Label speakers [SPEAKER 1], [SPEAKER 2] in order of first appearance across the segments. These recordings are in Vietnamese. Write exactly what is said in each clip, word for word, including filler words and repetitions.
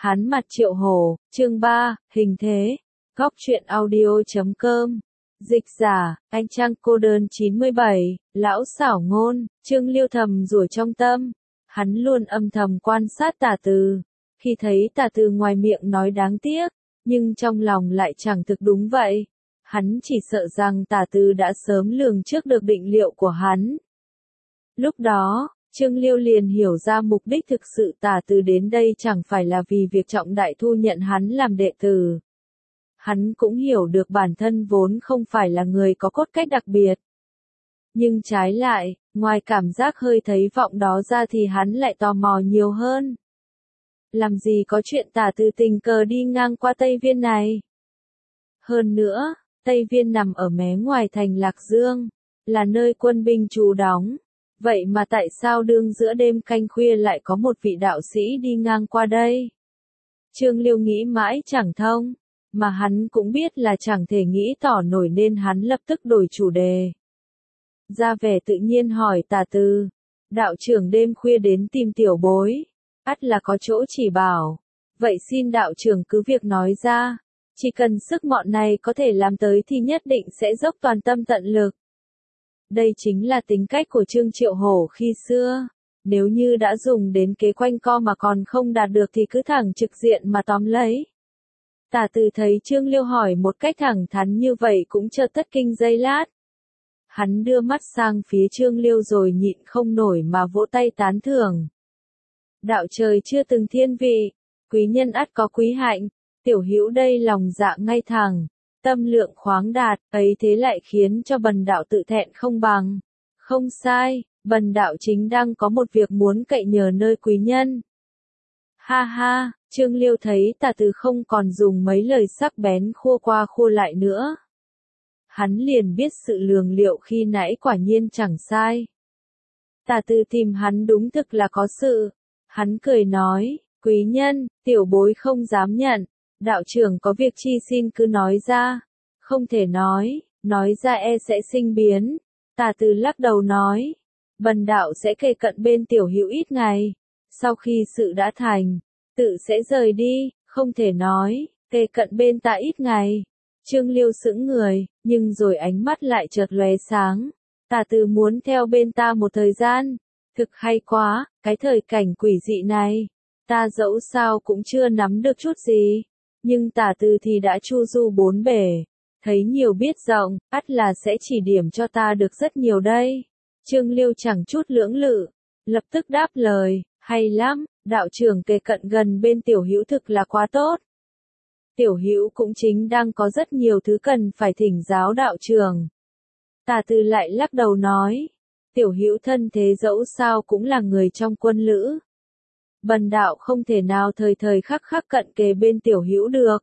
[SPEAKER 1] Hắn mặt Triệu Hổ, chương ba, hình thế. Góc truyện audio chấm com. Dịch giả, anh Trang cô đơn chín mươi bảy, lão xảo ngôn, Trương Liêu thầm rủi trong tâm. Hắn luôn âm thầm quan sát Tả Từ. Khi thấy Tả Từ ngoài miệng nói đáng tiếc, nhưng trong lòng lại chẳng thực đúng vậy. Hắn chỉ sợ rằng Tả Từ đã sớm lường trước được định liệu của hắn. Lúc đó, Trương Liêu liền hiểu ra mục đích thực sự Tả Từ đến đây chẳng phải là vì việc trọng đại thu nhận hắn làm đệ tử. Hắn cũng hiểu được bản thân vốn không phải là người có cốt cách đặc biệt. Nhưng trái lại, ngoài cảm giác hơi thấy vọng đó ra thì hắn lại tò mò nhiều hơn. Làm gì có chuyện Tả Từ tình cờ đi ngang qua Tây Viên này? Hơn nữa, Tây Viên nằm ở mé ngoài thành Lạc Dương, là nơi quân binh trú đóng. Vậy mà tại sao đương giữa đêm canh khuya lại có một vị đạo sĩ đi ngang qua đây? Trương Liêu nghĩ mãi chẳng thông, mà hắn cũng biết là chẳng thể nghĩ tỏ nổi nên hắn lập tức đổi chủ đề. Ra vẻ tự nhiên hỏi Tả Từ, đạo trưởng đêm khuya đến tìm tiểu bối, ắt là có chỗ chỉ bảo. Vậy xin đạo trưởng cứ việc nói ra, chỉ cần sức mọn này có thể làm tới thì nhất định sẽ dốc toàn tâm tận lực. Đây chính là tính cách của Trương Triệu Hổ khi xưa. Nếu như đã dùng đến kế quanh co mà còn không đạt được thì cứ thẳng trực diện mà tóm lấy. Tả Từ thấy Trương Liêu hỏi một cách thẳng thắn như vậy cũng chợt thất kinh giây lát. Hắn đưa mắt sang phía Trương Liêu rồi nhịn không nổi mà vỗ tay tán thưởng. Đạo trời chưa từng thiên vị, quý nhân ắt có quý hạnh, tiểu hữu đây lòng dạ ngay thẳng. Tâm lượng khoáng đạt, ấy thế lại khiến cho bần đạo tự thẹn không bằng. Không sai, bần đạo chính đang có một việc muốn cậy nhờ nơi quý nhân. Ha ha, Trương Liêu thấy Tả Từ không còn dùng mấy lời sắc bén khua qua khua lại nữa. Hắn liền biết sự lường liệu khi nãy quả nhiên chẳng sai. Tả Từ tìm hắn đúng thực là có sự. Hắn cười nói, quý nhân, tiểu bối không dám nhận. Đạo trưởng có việc chi xin cứ nói ra. Không thể nói, nói ra e sẽ sinh biến. Tả Từ lắc đầu nói, bần đạo sẽ kề cận bên tiểu hữu ít ngày. Sau khi sự đã thành, tự sẽ rời đi, không thể nói, kề cận bên ta ít ngày. Trương Liêu sững người, nhưng rồi ánh mắt lại chợt lóe sáng. Tả Từ muốn theo bên ta một thời gian. Thực hay quá, cái thời cảnh quỷ dị này. Ta dẫu sao cũng chưa nắm được chút gì. Nhưng Tả Từ thì đã chu du bốn bể, thấy nhiều biết rộng, ắt là sẽ chỉ điểm cho ta được rất nhiều đây. Trương Liêu chẳng chút lưỡng lự, lập tức đáp lời, hay lắm, đạo trưởng kề cận gần bên tiểu hữu thực là quá tốt. Tiểu hữu cũng chính đang có rất nhiều thứ cần phải thỉnh giáo đạo trưởng. Tả Từ lại lắc đầu nói, tiểu hữu thân thế dẫu sao cũng là người trong quân lữ. Bần đạo không thể nào thời thời khắc khắc cận kề bên tiểu hữu được.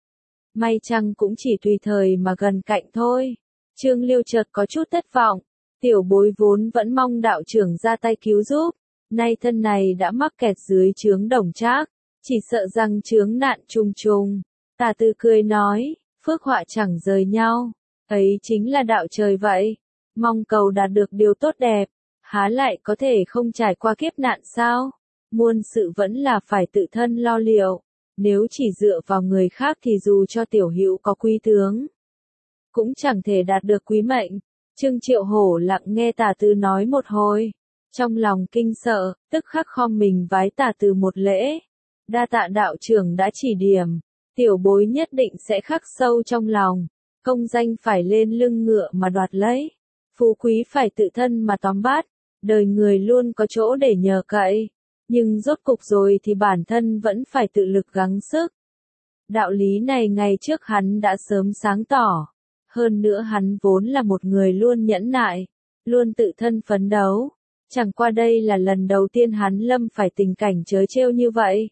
[SPEAKER 1] May chăng cũng chỉ tùy thời mà gần cạnh thôi. Trương Liêu chợt có chút thất vọng. Tiểu bối vốn vẫn mong đạo trưởng ra tay cứu giúp. Nay thân này đã mắc kẹt dưới chướng Đồng Trác, chỉ sợ rằng chướng nạn trùng trùng. Tả Từ cười nói, phước họa chẳng rời nhau. Ấy chính là đạo trời vậy. Mong cầu đạt được điều tốt đẹp, há lại có thể không trải qua kiếp nạn sao? Muôn sự vẫn là phải tự thân lo liệu. Nếu chỉ dựa vào người khác thì dù cho tiểu hữu có quý tướng, cũng chẳng thể đạt được quý mệnh. Trương Triệu Hổ lặng nghe Tả Từ nói một hồi. Trong lòng kinh sợ, tức khắc khom mình vái Tả Từ một lễ. Đa tạ đạo trưởng đã chỉ điểm. Tiểu bối nhất định sẽ khắc sâu trong lòng. Công danh phải lên lưng ngựa mà đoạt lấy. Phú quý phải tự thân mà tóm bắt. Đời người luôn có chỗ để nhờ cậy. Nhưng rốt cục rồi thì bản thân vẫn phải tự lực gắng sức. Đạo lý này ngày trước hắn đã sớm sáng tỏ. Hơn nữa hắn vốn là một người luôn nhẫn nại, luôn tự thân phấn đấu. Chẳng qua đây là lần đầu tiên hắn lâm phải tình cảnh trớ trêu như vậy.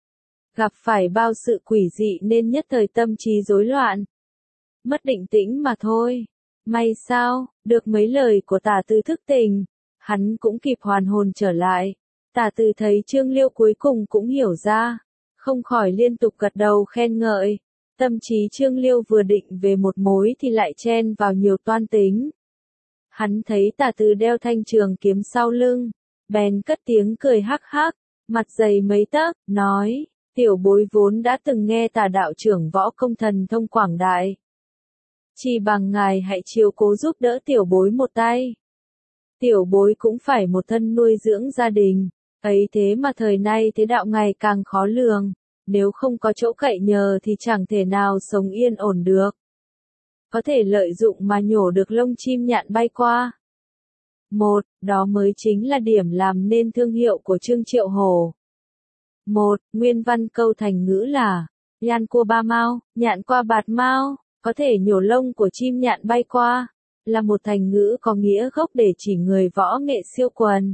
[SPEAKER 1] Gặp phải bao sự quỷ dị nên nhất thời tâm trí rối loạn. Mất định tĩnh mà thôi. May sao, được mấy lời của Tả Từ thức tỉnh, hắn cũng kịp hoàn hồn trở lại. Tả Từ thấy Trương Liêu cuối cùng cũng hiểu ra, không khỏi liên tục gật đầu khen ngợi. Tâm trí Trương Liêu vừa định về một mối thì lại chen vào nhiều toan tính. Hắn thấy Tả Từ đeo thanh trường kiếm sau lưng, bèn cất tiếng cười hắc hắc, mặt dày mấy tấc, nói, Tiểu bối vốn đã từng nghe Tả đạo trưởng võ công thần thông quảng đại. Chỉ bằng ngài hãy chiếu cố giúp đỡ tiểu bối một tay. Tiểu bối cũng phải một thân nuôi dưỡng gia đình, ấy thế mà thời nay thế đạo ngày càng khó lường, nếu không có chỗ cậy nhờ thì chẳng thể nào sống yên ổn được. Có thể lợi dụng mà nhổ được lông chim nhạn bay qua. Một, đó mới chính là điểm làm nên thương hiệu của Trương Triệu Hổ. Một, nguyên văn câu thành ngữ là, yan cua ba mau, nhạn qua bạt mau, có thể nhổ lông của chim nhạn bay qua, là một thành ngữ có nghĩa gốc để chỉ người võ nghệ siêu quần.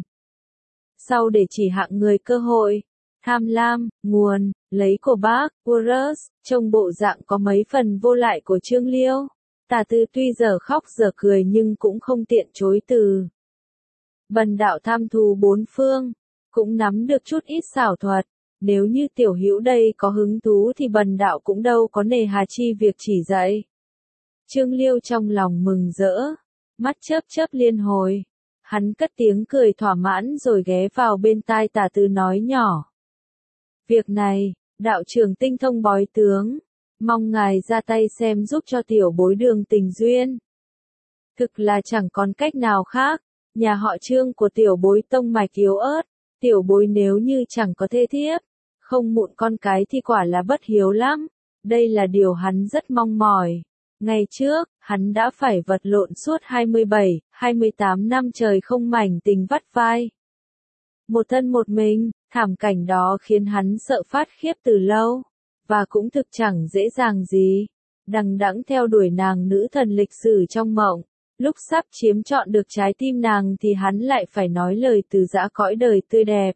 [SPEAKER 1] Sau để chỉ hạng người cơ hội, tham lam, nguồn, lấy của bác, Urus, trông bộ dạng có mấy phần vô lại của Trương Liêu. Tả Tư tuy giờ khóc giờ cười nhưng cũng không tiện chối từ. Bần đạo tham thù bốn phương, cũng nắm được chút ít xảo thuật, nếu như tiểu hữu đây có hứng thú thì bần đạo cũng đâu có nề hà chi việc chỉ dạy. Trương Liêu trong lòng mừng rỡ, mắt chớp chớp liên hồi. Hắn cất tiếng cười thỏa mãn rồi ghé vào bên tai Tả Tư nói nhỏ. Việc này, đạo trưởng tinh thông bói tướng, mong ngài ra tay xem giúp cho tiểu bối đường tình duyên. Thực là chẳng còn cách nào khác, nhà họ Trương của tiểu bối tông mạch yếu ớt, tiểu bối nếu như chẳng có thê thiếp, không mụn con cái thì quả là bất hiếu lắm, đây là điều hắn rất mong mỏi. Ngày trước, hắn đã phải vật lộn suốt hai mươi bảy, hai mươi tám năm trời không mảnh tình vắt vai. Một thân một mình, thảm cảnh đó khiến hắn sợ phát khiếp từ lâu, và cũng thực chẳng dễ dàng gì. Đằng đẵng theo đuổi nàng nữ thần lịch sử trong mộng, lúc sắp chiếm trọn được trái tim nàng thì hắn lại phải nói lời từ giã cõi đời tươi đẹp.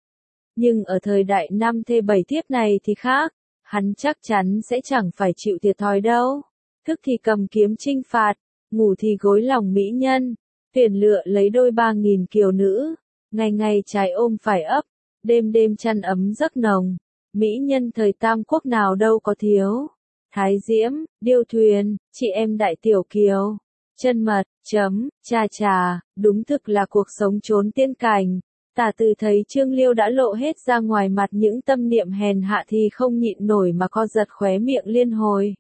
[SPEAKER 1] Nhưng ở thời đại năm thê bảy thiếp này thì khác, hắn chắc chắn sẽ chẳng phải chịu thiệt thòi đâu. Thức thì cầm kiếm chinh phạt, ngủ thì gối lòng mỹ nhân, tuyển lựa lấy đôi ba nghìn kiều nữ, ngày ngày trái ôm phải ấp, đêm đêm chăn ấm giấc nồng, mỹ nhân thời Tam Quốc nào đâu có thiếu. Thái Diễm, Điêu Thuyền, chị em Đại Tiểu Kiều, chân mật, chấm, trà trà, đúng thực là cuộc sống trốn tiên cảnh. Tả Từ thấy Trương Liêu đã lộ hết ra ngoài mặt những tâm niệm hèn hạ thì không nhịn nổi mà co giật khóe miệng liên hồi.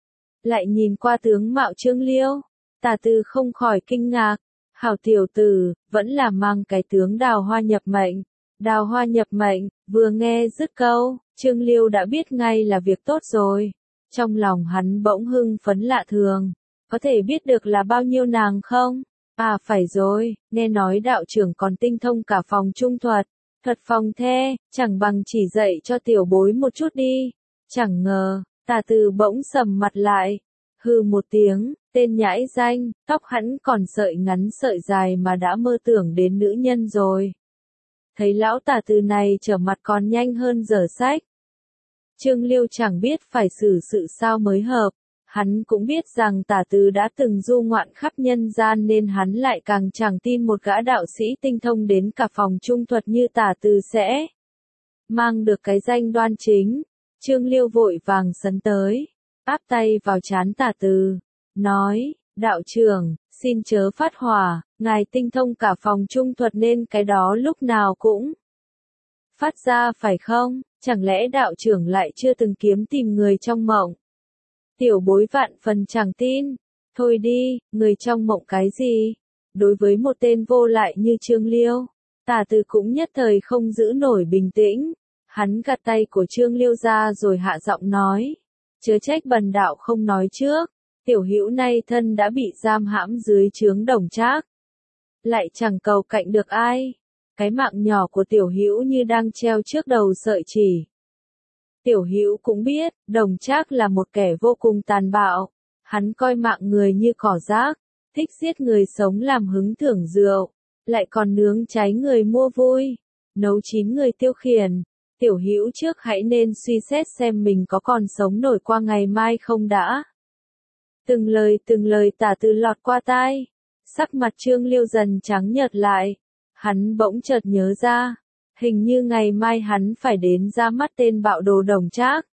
[SPEAKER 1] Lại nhìn qua tướng mạo Trương Liêu, Tả Từ không khỏi kinh ngạc, hảo tiểu tử, vẫn là mang cái tướng đào hoa nhập mệnh. Đào hoa nhập mệnh, vừa nghe dứt câu, Trương Liêu đã biết ngay là việc tốt rồi. Trong lòng hắn bỗng hưng phấn lạ thường, có thể biết được là bao nhiêu nàng không? À phải rồi, nghe nói đạo trưởng còn tinh thông cả phòng trung thuật, thuật phòng the, chẳng bằng chỉ dạy cho tiểu bối một chút đi. Chẳng ngờ, Tả Từ bỗng sầm mặt lại, hừ một tiếng, tên nhãi danh, tóc hắn còn sợi ngắn sợi dài mà đã mơ tưởng đến nữ nhân rồi. Thấy lão Tả Từ này trở mặt còn nhanh hơn dở sách. Trương Liêu chẳng biết phải xử sự sao mới hợp, hắn cũng biết rằng Tả Từ đã từng du ngoạn khắp nhân gian nên hắn lại càng chẳng tin một gã đạo sĩ tinh thông đến cả phòng trung thuật như Tả Từ sẽ mang được cái danh đoan chính. Trương Liêu vội vàng sấn tới, áp tay vào trán Tả Từ, nói, đạo trưởng, xin chớ phát hỏa, ngài tinh thông cả phòng trung thuật nên cái đó lúc nào cũng phát ra phải không? Chẳng lẽ đạo trưởng lại chưa từng kiếm tìm người trong mộng? Tiểu bối vạn phần chẳng tin. Thôi đi, người trong mộng cái gì? Đối với một tên vô lại như Trương Liêu, Tả Từ cũng nhất thời không giữ nổi bình tĩnh. Hắn gạt tay của Trương Liêu ra rồi hạ giọng nói. Chớ trách bần đạo không nói trước. Tiểu hữu nay thân đã bị giam hãm dưới trướng Đồng Trác, lại chẳng cầu cạnh được ai. Cái mạng nhỏ của tiểu hữu như đang treo trước đầu sợi chỉ. Tiểu hữu cũng biết, Đồng Trác là một kẻ vô cùng tàn bạo. Hắn coi mạng người như cỏ rác, thích giết người sống làm hứng thưởng rượu, lại còn nướng cháy người mua vui, nấu chín người tiêu khiển. Tiểu hữu trước hãy nên suy xét xem mình có còn sống nổi qua ngày mai không đã. Từng lời từng lời Tả Từ lọt qua tai, sắc mặt Trương Liêu dần trắng nhợt lại. Hắn bỗng chợt nhớ ra, hình như ngày mai hắn phải đến ra mắt tên bạo đồ Đồng Trác.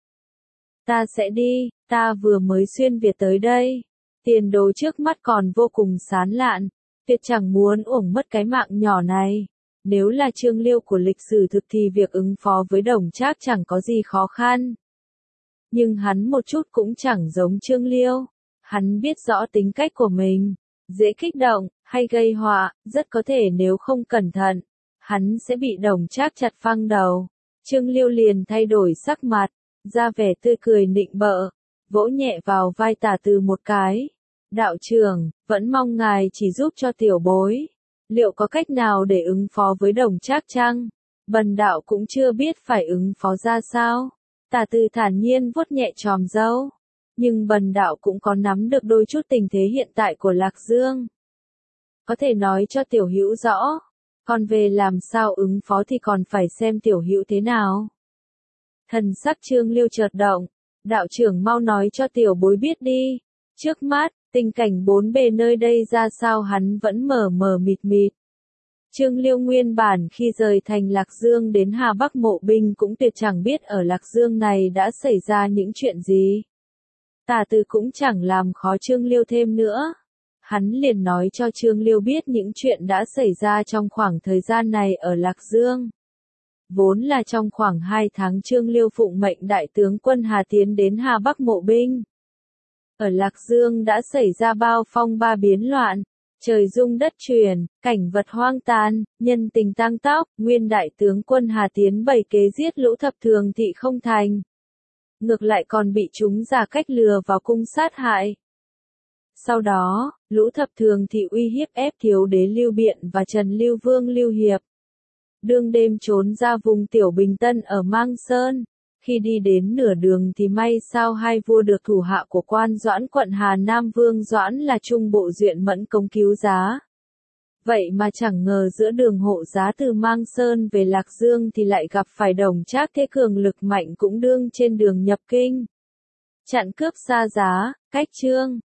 [SPEAKER 1] Ta sẽ đi, ta vừa mới xuyên Việt tới đây, tiền đồ trước mắt còn vô cùng sán lạn, tuyệt chẳng muốn uổng mất cái mạng nhỏ này. Nếu là Trương Liêu của lịch sử thực thì việc ứng phó với Đồng Trác chẳng có gì khó khăn. Nhưng hắn một chút cũng chẳng giống Trương Liêu. Hắn biết rõ tính cách của mình, dễ kích động, hay gây họa, rất có thể nếu không cẩn thận, hắn sẽ bị Đồng Trác chặt phăng đầu. Trương Liêu liền thay đổi sắc mặt, ra vẻ tươi cười nịnh bợ, vỗ nhẹ vào vai Tả Từ một cái. Đạo trưởng, vẫn mong ngài chỉ giúp cho tiểu bối. Liệu có cách nào để ứng phó với Đồng Trác chăng? Bần đạo cũng chưa biết phải ứng phó ra sao. Tả Từ thản nhiên vuốt nhẹ chòm râu. Nhưng bần đạo cũng có nắm được đôi chút tình thế hiện tại của Lạc Dương. Có thể nói cho tiểu hữu rõ. Còn về làm sao ứng phó thì còn phải xem tiểu hữu thế nào. Thần sắc Trương Liêu chợt động. Đạo trưởng mau nói cho tiểu bối biết đi. Trước mắt, tình cảnh bốn bề nơi đây ra sao hắn vẫn mờ mờ mịt mịt. Trương Liêu nguyên bản khi rời thành Lạc Dương đến Hà Bắc Mộ Binh cũng tuyệt chẳng biết ở Lạc Dương này đã xảy ra những chuyện gì. Tả Từ cũng chẳng làm khó Trương Liêu thêm nữa. Hắn liền nói cho Trương Liêu biết những chuyện đã xảy ra trong khoảng thời gian này ở Lạc Dương. Vốn là trong khoảng hai tháng Trương Liêu phụng mệnh đại tướng quân Hà tiến đến Hà Bắc Mộ Binh. Ở Lạc Dương đã xảy ra bao phong ba biến loạn, trời rung đất chuyển, cảnh vật hoang tàn, nhân tình tang tóc, nguyên đại tướng quân Hà tiến bày kế giết lũ thập thường thị không thành. Ngược lại còn bị chúng giả cách lừa vào cung sát hại. Sau đó, lũ thập thường thị uy hiếp ép thiếu đế Lưu Biện và Trần Lưu Vương Lưu Hiệp. Đương đêm trốn ra vùng Tiểu Bình Tân ở Mang Sơn. Khi đi đến nửa đường thì may sao hai vua được thủ hạ của quan Doãn quận Hà Nam Vương Doãn là Trung Bộ Duyện Mẫn công cứu giá. Vậy mà chẳng ngờ giữa đường hộ giá từ Mang Sơn về Lạc Dương thì lại gặp phải Đồng Trác thế cường lực mạnh cũng đương trên đường nhập kinh. Chặn cướp xa giá, cách trương,